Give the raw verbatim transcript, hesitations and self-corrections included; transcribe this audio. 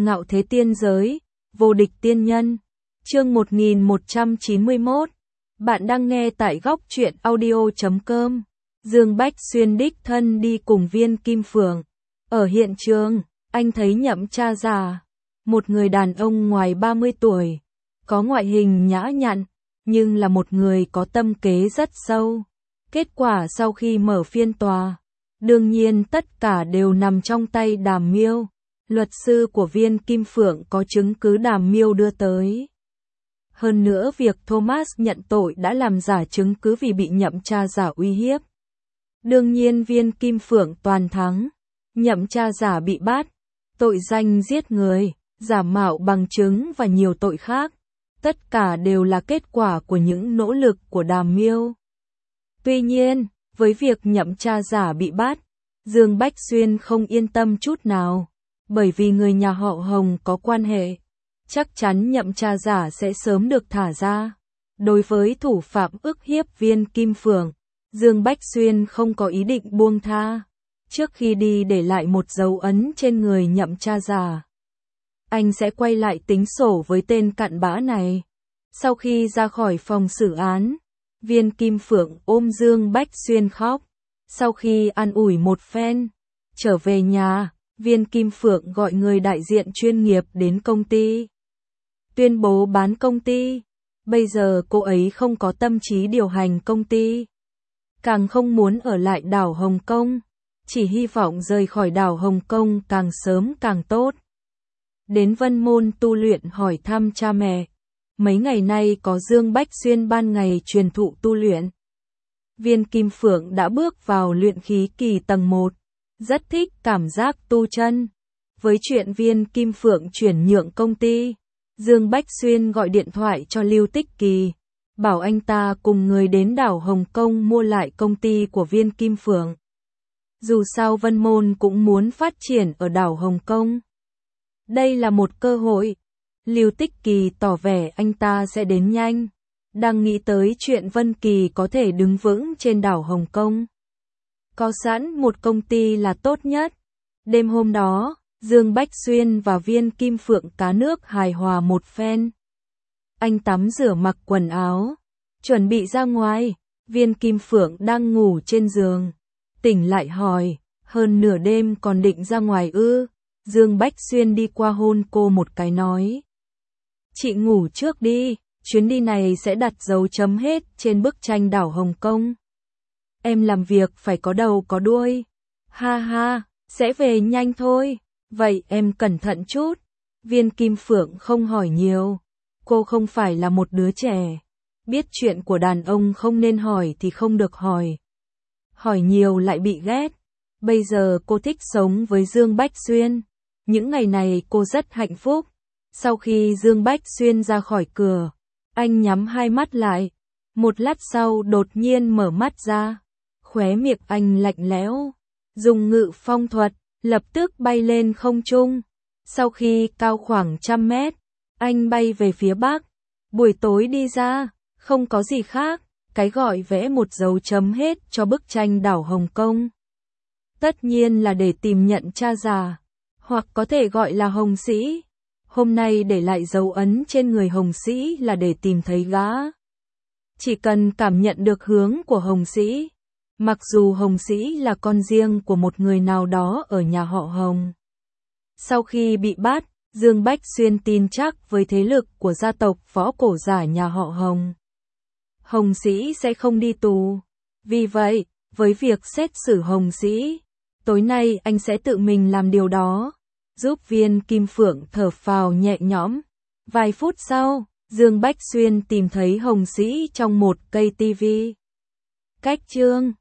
Ngạo thế tiên giới, vô địch tiên nhân. Chương một nghìn một trăm chín mươi mốt. Bạn đang nghe tại góc truyện audio chấm com. Dương Bách Xuyên đích thân đi cùng Viên Kim Phượng. Ở hiện trường, anh thấy Nhậm cha già, một người đàn ông ngoài ba mươi tuổi, có ngoại hình nhã nhặn, nhưng là một người có tâm kế rất sâu. Kết quả sau khi mở phiên tòa, đương nhiên tất cả đều nằm trong tay Đàm Miêu. Luật sư của Viên Kim Phượng có chứng cứ Đàm Miêu đưa tới. Hơn nữa việc Thomas nhận tội đã làm giả chứng cứ vì bị Nhậm cha giả uy hiếp. Đương nhiên Viên Kim Phượng toàn thắng. Nhậm cha giả bị bắt, tội danh giết người, giả mạo bằng chứng và nhiều tội khác. Tất cả đều là kết quả của những nỗ lực của Đàm Miêu. Tuy nhiên, với việc Nhậm cha giả bị bắt, Dương Bách Xuyên không yên tâm chút nào. Bởi vì người nhà họ Hồng có quan hệ, chắc chắn Nhậm cha giả sẽ sớm được thả ra. Đối với thủ phạm ức hiếp Viên Kim Phượng, Dương Bách Xuyên không có ý định buông tha. Trước khi đi để lại một dấu ấn trên người Nhậm cha giả, anh sẽ quay lại tính sổ với tên cặn bã này. Sau khi ra khỏi phòng xử án, Viên Kim Phượng ôm Dương Bách Xuyên khóc. Sau khi an ủi một phen, trở về nhà, Viên Kim Phượng gọi người đại diện chuyên nghiệp đến công ty, tuyên bố bán công ty. Bây giờ cô ấy không có tâm trí điều hành công ty, càng không muốn ở lại đảo Hồng Kông, chỉ hy vọng rời khỏi đảo Hồng Kông càng sớm càng tốt. Đến Vân Môn tu luyện hỏi thăm cha mẹ. Mấy ngày nay có Dương Bách Xuyên ban ngày truyền thụ tu luyện. Viên Kim Phượng đã bước vào luyện khí kỳ tầng một, rất thích cảm giác tu chân. Với chuyện Viên Kim Phượng chuyển nhượng công ty, Dương Bách Xuyên gọi điện thoại cho Lưu Tích Kỳ, bảo anh ta cùng người đến đảo Hồng Kông mua lại công ty của Viên Kim Phượng. Dù sao Vân Môn cũng muốn phát triển ở đảo Hồng Kông. Đây là một cơ hội. Lưu Tích Kỳ tỏ vẻ anh ta sẽ đến nhanh, đang nghĩ tới chuyện Vân Kỳ có thể đứng vững trên đảo Hồng Kông. Có sẵn một công ty là tốt nhất. Đêm hôm đó, Dương Bách Xuyên và Viên Kim Phượng cá nước hài hòa một phen. Anh tắm rửa mặc quần áo, chuẩn bị ra ngoài. Viên Kim Phượng đang ngủ trên giường, tỉnh lại hỏi, hơn nửa đêm còn định ra ngoài ư? Dương Bách Xuyên đi qua hôn cô một cái nói, chị ngủ trước đi, chuyến đi này sẽ đặt dấu chấm hết trên bức tranh đảo Hồng Kông. Em làm việc phải có đầu có đuôi. Ha ha, sẽ về nhanh thôi. Vậy em cẩn thận chút. Viên Kim Phượng không hỏi nhiều. Cô không phải là một đứa trẻ. Biết chuyện của đàn ông không nên hỏi thì không được hỏi. Hỏi nhiều lại bị ghét. Bây giờ cô thích sống với Dương Bách Xuyên. Những ngày này cô rất hạnh phúc. Sau khi Dương Bách Xuyên ra khỏi cửa, anh nhắm hai mắt lại. Một lát sau đột nhiên mở mắt ra. Khóe miệng anh lạnh lẽo, dùng ngự phong thuật, lập tức bay lên không trung. Sau khi cao khoảng trăm mét, anh bay về phía bắc. Buổi tối đi ra, không có gì khác, cái gọi vẽ một dấu chấm hết cho bức tranh đảo Hồng Kông. Tất nhiên là để tìm nhận cha già, hoặc có thể gọi là Hồng Sĩ. Hôm nay để lại dấu ấn trên người Hồng Sĩ là để tìm thấy gã. Chỉ cần cảm nhận được hướng của Hồng Sĩ. Mặc dù Hồng Sĩ là con riêng của một người nào đó ở nhà họ Hồng. Sau khi bị bắt, Dương Bách Xuyên tin chắc với thế lực của gia tộc võ cổ giả nhà họ Hồng, Hồng Sĩ sẽ không đi tù. Vì vậy, với việc xét xử Hồng Sĩ, tối nay anh sẽ tự mình làm điều đó, giúp Viên Kim Phượng thở phào nhẹ nhõm. Vài phút sau, Dương Bách Xuyên tìm thấy Hồng Sĩ trong một cây tivi. Cách chương